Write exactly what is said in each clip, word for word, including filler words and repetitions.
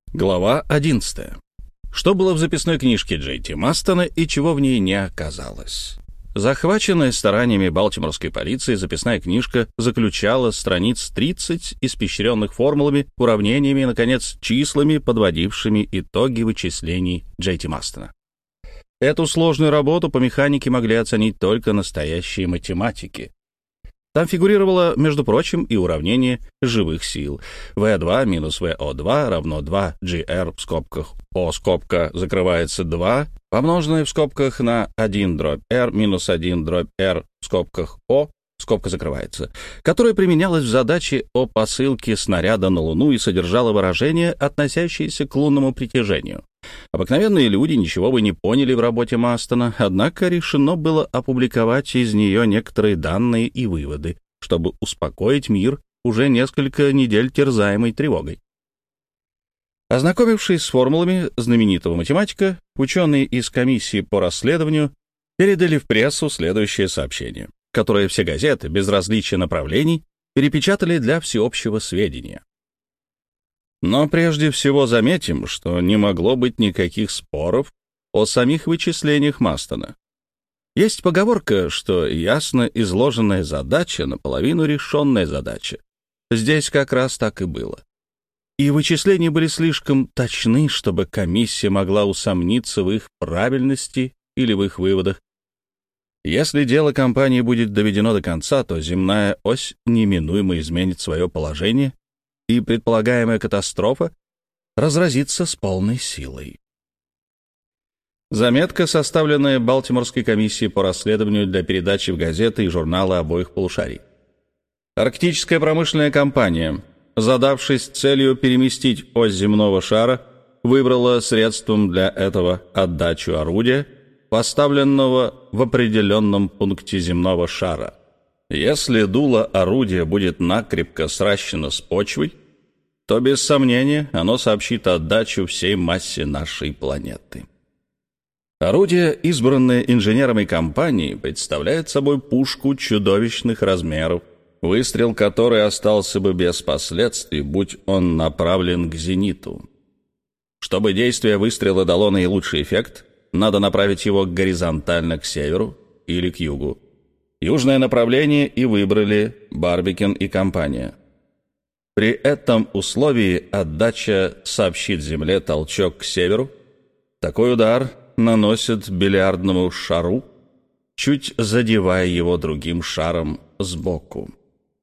Глава одиннадцатая. Что было в записной книжке Джей Ти Мастона и чего в ней не оказалось? Захваченная стараниями балтиморской полиции, записная книжка заключала страниц тридцать, испещренных формулами, уравнениями и, наконец, числами, подводившими итоги вычислений Джей Ти Мастона. Эту сложную работу по механике могли оценить только настоящие математики. Там фигурировало, между прочим, и уравнение живых сил. вэ два минус вэ о два равно два джи ар в скобках О скобка закрывается два, помноженное в скобках на один дробь R минус один дробь R в скобках О, скобка закрывается, которое применялось в задаче о посылке снаряда на Луну и содержало выражение, относящееся к лунному притяжению. Обыкновенные люди ничего бы не поняли в работе Мастона, однако решено было опубликовать из нее некоторые данные и выводы, чтобы успокоить мир, уже несколько недель терзаемый тревогой. Ознакомившись с формулами знаменитого математика, ученые из комиссии по расследованию передали в прессу следующее сообщение, которое все газеты, без различия направлений, перепечатали для всеобщего сведения. Но прежде всего заметим, что не могло быть никаких споров о самих вычислениях Мастона. Есть поговорка, что ясно изложенная задача наполовину решенная задача. Здесь как раз так и было. И вычисления были слишком точны, чтобы комиссия могла усомниться в их правильности или в их выводах. Если дело компании будет доведено до конца, то земная ось неминуемо изменит свое положение, и предполагаемая катастрофа разразится с полной силой. Заметка, составленная Балтиморской комиссией по расследованию для передачи в газеты и журналы обоих полушарий. Арктическая промышленная компания, задавшись целью переместить ось земного шара, выбрала средством для этого отдачу орудия, поставленного в определенном пункте земного шара. Если дуло орудия будет накрепко сращено с почвой, то, без сомнения, оно сообщит отдачу всей массе нашей планеты. Орудие, избранное инженерами компании, представляет собой пушку чудовищных размеров, выстрел которой остался бы без последствий, будь он направлен к зениту. Чтобы действие выстрела дало наилучший эффект, надо направить его горизонтально к северу или к югу. Южное направление и выбрали Барбикен и компания. При этом условии отдача сообщит Земле толчок к северу. Такой удар наносит бильярдному шару, чуть задевая его другим шаром сбоку.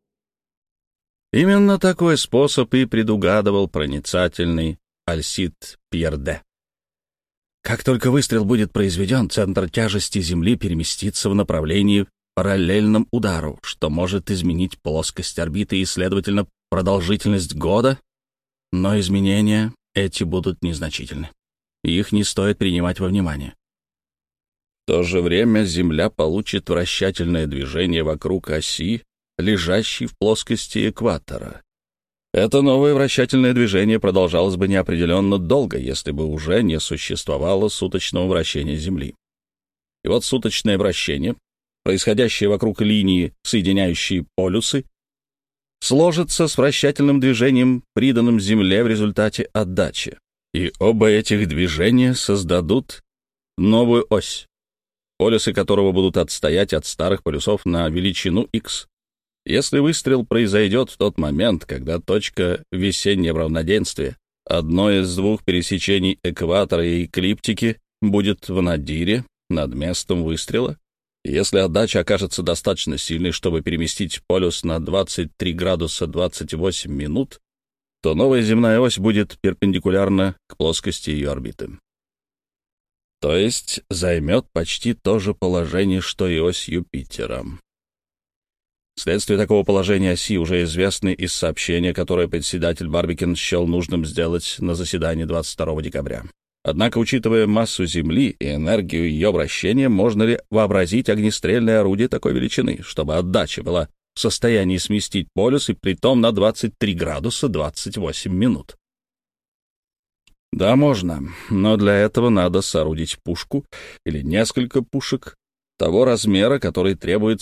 Именно такой способ и предугадывал проницательный Альсид Пьерде. Как только выстрел будет произведен, центр тяжести Земли переместится в направлении параллельном удару, что может изменить плоскость орбиты и, следовательно, продолжительность года, но изменения эти будут незначительны, и их не стоит принимать во внимание. В то же время Земля получит вращательное движение вокруг оси, лежащей в плоскости экватора. Это новое вращательное движение продолжалось бы неопределенно долго, если бы уже не существовало суточного вращения Земли. И вот суточное вращение, происходящее вокруг линии, соединяющей полюсы, сложится с вращательным движением, приданным Земле в результате отдачи. И оба этих движения создадут новую ось, полюсы которого будут отстоять от старых полюсов на величину х. Если выстрел произойдет в тот момент, когда точка весеннего равноденствия, одно из двух пересечений экватора и эклиптики, будет в надире над местом выстрела, если отдача окажется достаточно сильной, чтобы переместить полюс на двадцать три градуса двадцать восемь минут, то новая земная ось будет перпендикулярна к плоскости ее орбиты. То есть займет почти то же положение, что и ось Юпитера. Следствие такого положения оси уже известны из сообщения, которое председатель Барбикен счел нужным сделать на заседании двадцать второго декабря. Однако, учитывая массу Земли и энергию ее вращения, можно ли вообразить огнестрельное орудие такой величины, чтобы отдача была в состоянии сместить полюс и притом на двадцать три градуса двадцать восемь минут? Да, можно, но для этого надо соорудить пушку или несколько пушек того размера, который требуется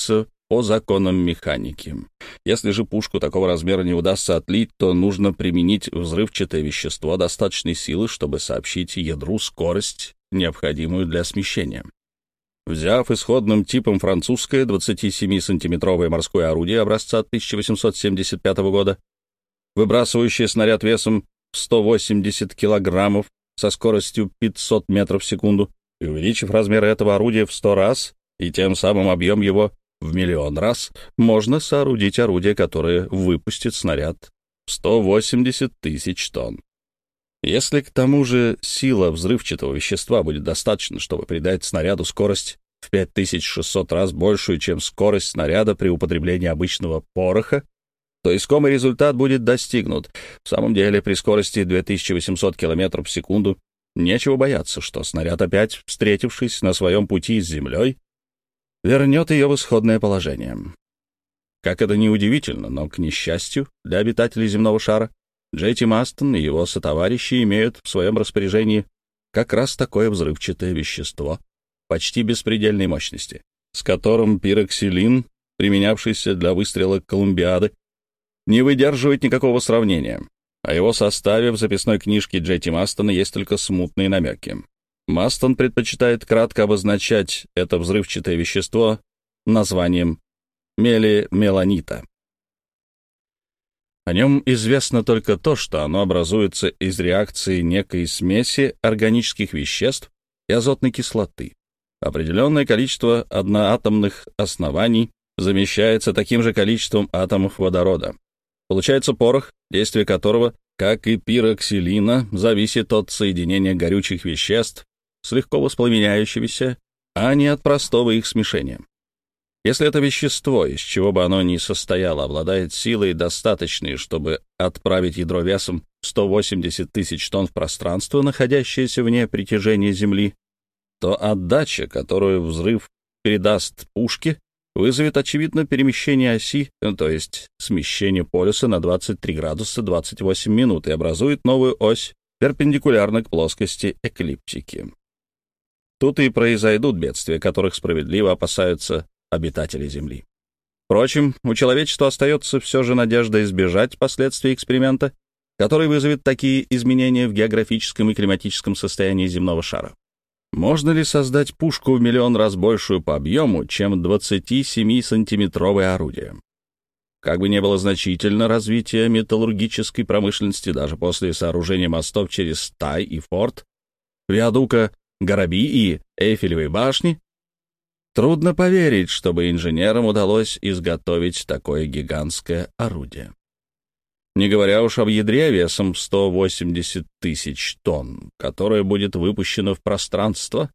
по законам механики. Если же пушку такого размера не удастся отлить, то нужно применить взрывчатое вещество достаточной силы, чтобы сообщить ядру скорость, необходимую для смещения. Взяв исходным типом французское двадцатисемисантиметровое морское орудие образца тысяча восемьсот семьдесят пятого года, выбрасывающее снаряд весом в сто восемьдесят килограммов со скоростью пятьсот метров в секунду, и увеличив размеры этого орудия в сто раз и тем самым объем его в миллион раз, можно соорудить орудие, которое выпустит снаряд в сто восемьдесят тысяч тонн. Если к тому же сила взрывчатого вещества будет достаточно, чтобы придать снаряду скорость в пять тысяч шестьсот раз большую, чем скорость снаряда при употреблении обычного пороха, то искомый результат будет достигнут. В самом деле, при скорости две тысячи восемьсот километров в секунду нечего бояться, что снаряд, опять встретившись на своем пути с Землей, вернет ее в исходное положение. Как это ни удивительно, но, к несчастью для обитателей земного шара, Джей Ти Мастон и его сотоварищи имеют в своем распоряжении как раз такое взрывчатое вещество почти беспредельной мощности, с которым пироксилин, применявшийся для выстрела Колумбиады, не выдерживает никакого сравнения. О его составе в записной книжке Джей Ти Мастона есть только смутные намеки. Мастон предпочитает кратко обозначать это взрывчатое вещество названием мелимеланита. О нем известно только то, что оно образуется из реакции некой смеси органических веществ и азотной кислоты. Определенное количество одноатомных оснований замещается таким же количеством атомов водорода. Получается порох, действие которого, как и пироксилина, зависит от соединения горючих веществ с легко воспламеняющимися, а не от простого их смешения. Если это вещество, из чего бы оно ни состояло, обладает силой достаточной, чтобы отправить ядро весом в сто восемьдесят тысяч тонн в пространство, находящееся вне притяжения Земли, то отдача, которую взрыв передаст пушке, вызовет, очевидно, перемещение оси, то есть смещение полюса на двадцать три градуса двадцать восемь минут, и образует новую ось перпендикулярно к плоскости эклиптики. Тут и произойдут бедствия, которых справедливо опасаются обитатели Земли. Впрочем, у человечества остается все же надежда избежать последствий эксперимента, который вызовет такие изменения в географическом и климатическом состоянии земного шара. Можно ли создать пушку в миллион раз большую по объему, чем двадцатисемисантиметровое орудие? Как бы ни было значительно развитие металлургической промышленности даже после сооружения мостов через Тай и Форт, виадука Гараби и Эйфелевой башни, трудно поверить, чтобы инженерам удалось изготовить такое гигантское орудие. Не говоря уж об ядре весом в сто восемьдесят тысяч тонн, которое будет выпущено в пространство.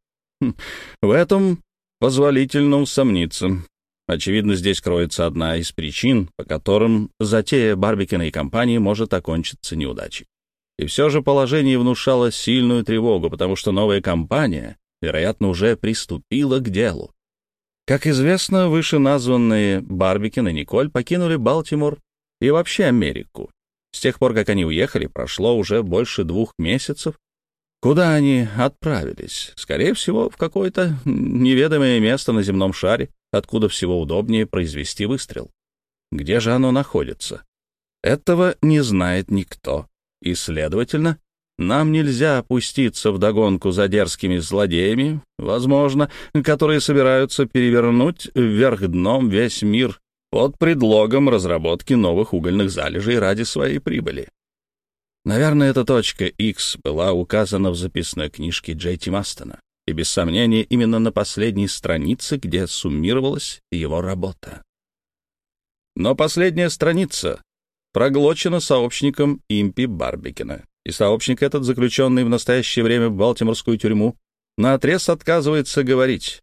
В этом позволительно усомниться. Очевидно, здесь кроется одна из причин, по которым затея Барбикена и компании может окончиться неудачей. И все же положение внушало сильную тревогу, потому что новая компания, вероятно, уже приступила к делу. Как известно, вышеназванные Барбикен и Николь покинули Балтимор и вообще Америку. С тех пор, как они уехали, прошло уже больше двух месяцев. Куда они отправились? Скорее всего, в какое-то неведомое место на земном шаре, откуда всего удобнее произвести выстрел. Где же оно находится? Этого не знает никто. И, следовательно, нам нельзя опуститься вдогонку за дерзкими злодеями, возможно, которые собираются перевернуть вверх дном весь мир под предлогом разработки новых угольных залежей ради своей прибыли. Наверное, эта точка X была указана в записной книжке Джей Ти Мастона, и без сомнения именно на последней странице, где суммировалась его работа. Но последняя страница проглочена сообщником Импи Барбикена, и сообщник этот, заключенный в настоящее время в Балтиморскую тюрьму, наотрез отказывается говорить.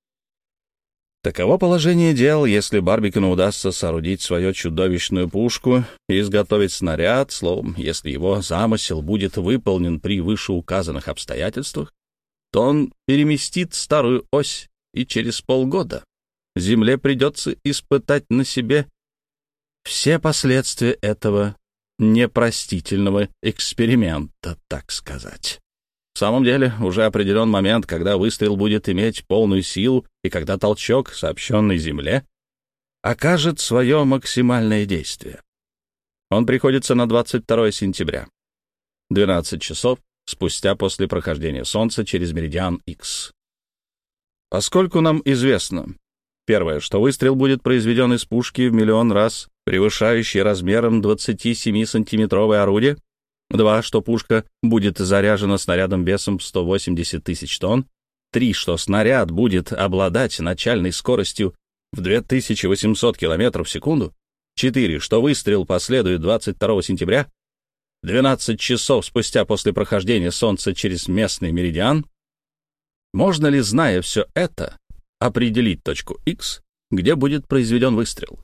Таково положение дел, если Барбикену удастся соорудить свою чудовищную пушку и изготовить снаряд, словом, если его замысел будет выполнен при вышеуказанных обстоятельствах, то он переместит старую ось, и через полгода Земле придется испытать на себе все последствия этого непростительного эксперимента, так сказать. В самом деле, уже определен момент, когда выстрел будет иметь полную силу, и когда толчок, сообщенный Земле, окажет свое максимальное действие. Он приходится на двадцать второе сентября, двенадцать часов спустя после прохождения Солнца через меридиан Х. Поскольку нам известно, первое, что выстрел будет произведен из пушки в миллион раз превышающей размером двадцатисемисантиметровое орудие, два, что пушка будет заряжена снарядом весом в сто восемьдесят тысяч тонн, три, что снаряд будет обладать начальной скоростью в две тысячи восемьсот километров в секунду, четыре, что выстрел последует двадцать второго сентября, двенадцать часов спустя после прохождения Солнца через местный меридиан, можно ли, зная все это, определить точку Х, где будет произведен выстрел?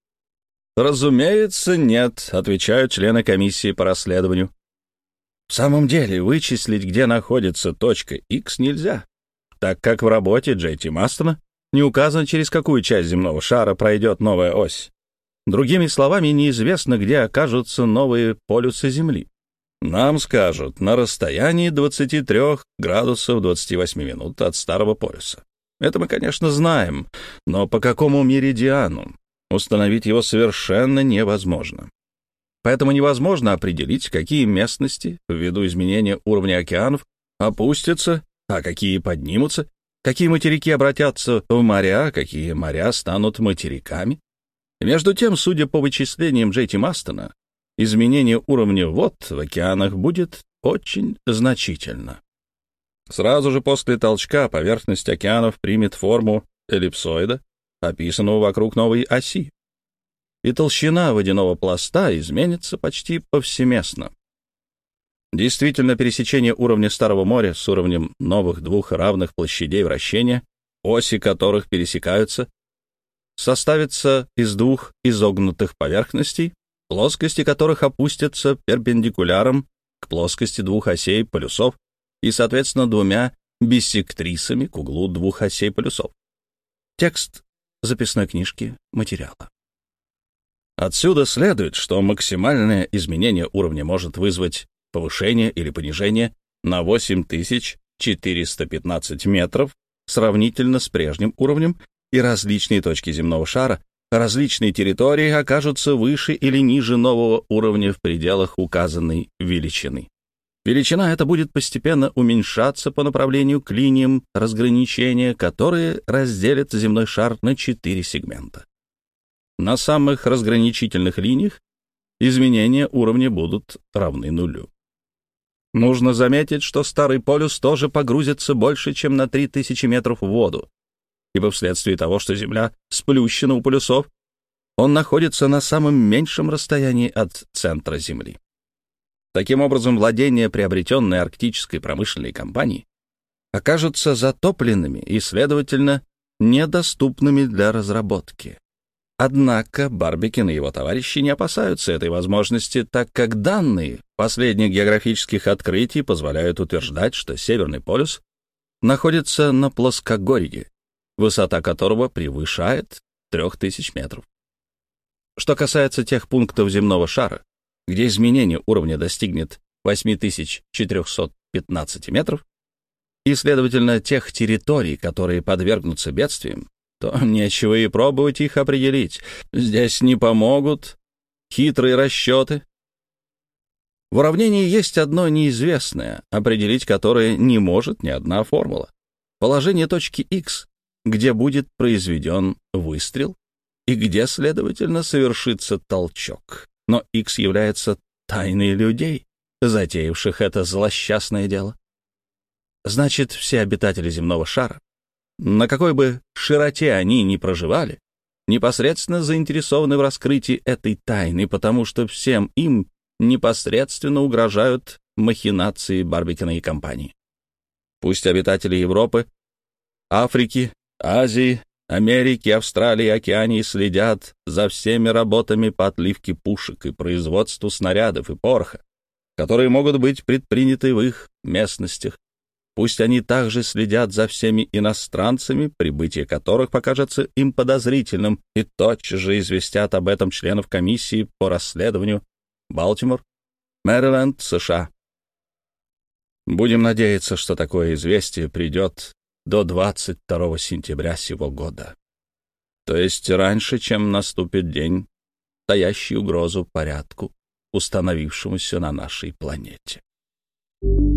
Разумеется, нет, отвечают члены комиссии по расследованию. В самом деле, вычислить, где находится точка Х, нельзя, так как в работе Джей Ти Мастона не указано, через какую часть земного шара пройдет новая ось. Другими словами, неизвестно, где окажутся новые полюсы Земли. Нам скажут, на расстоянии двадцати трёх градусов двадцати восьми минут от старого полюса. Это мы, конечно, знаем, но по какому меридиану? Установить его совершенно невозможно. Поэтому невозможно определить, какие местности, ввиду изменения уровня океанов, опустятся, а какие поднимутся, какие материки обратятся в моря, какие моря станут материками. Между тем, судя по вычислениям Джей Ти Мастона, изменение уровня вод в океанах будет очень значительно. Сразу же после толчка поверхность океанов примет форму эллипсоида, описанного вокруг новой оси, и толщина водяного пласта изменится почти повсеместно. Действительно, пересечение уровня Старого моря с уровнем новых двух равных площадей вращения, оси которых пересекаются, составится из двух изогнутых поверхностей, плоскости которых опустятся перпендикуляром к плоскости двух осей полюсов и, соответственно, двумя биссектрисами к углу двух осей полюсов. Текст записной книжки материала. Отсюда следует, что максимальное изменение уровня может вызвать повышение или понижение на восемь тысяч четыреста пятнадцать метров сравнительно с прежним уровнем, и различные точки земного шара, различные территории окажутся выше или ниже нового уровня в пределах указанной величины. Величина эта будет постепенно уменьшаться по направлению к линиям разграничения, которые разделят земной шар на четыре сегмента. На самых разграничительных линиях изменения уровня будут равны нулю. Нужно заметить, что Старый полюс тоже погрузится больше, чем на три тысячи метров в воду, ибо вследствие того, что Земля сплющена у полюсов, он находится на самом меньшем расстоянии от центра Земли. Таким образом, владения, приобретенные арктической промышленной компанией, окажутся затопленными и, следовательно, недоступными для разработки. Однако Барбикин и его товарищи не опасаются этой возможности, так как данные последних географических открытий позволяют утверждать, что Северный полюс находится на плоскогорье, высота которого превышает трех тысяч метров. Что касается тех пунктов земного шара, где изменение уровня достигнет восемь тысяч четыреста пятнадцать метров, и, следовательно, тех территорий, которые подвергнутся бедствиям, то нечего и пробовать их определить. Здесь не помогут хитрые расчеты. В уравнении есть одно неизвестное, определить которое не может ни одна формула. Положение точки Х, где будет произведен выстрел и где, следовательно, совершится толчок. Но Х является тайной людей, затеявших это злосчастное дело. Значит, все обитатели земного шара, на какой бы широте они ни проживали, непосредственно заинтересованы в раскрытии этой тайны, потому что всем им непосредственно угрожают махинации Барбикина и компании. Пусть обитатели Европы, Африки, Азии, Америки, Австралии и Океании следят за всеми работами по отливке пушек и производству снарядов и пороха, которые могут быть предприняты в их местностях. Пусть они также следят за всеми иностранцами, прибытие которых покажется им подозрительным, и тотчас же известят об этом членов комиссии по расследованию Балтимор, Мэриленд, США. Будем надеяться, что такое известие придет до двадцать второго сентября сего года. То есть раньше, чем наступит день, таящий угрозу порядку, установившемуся на нашей планете.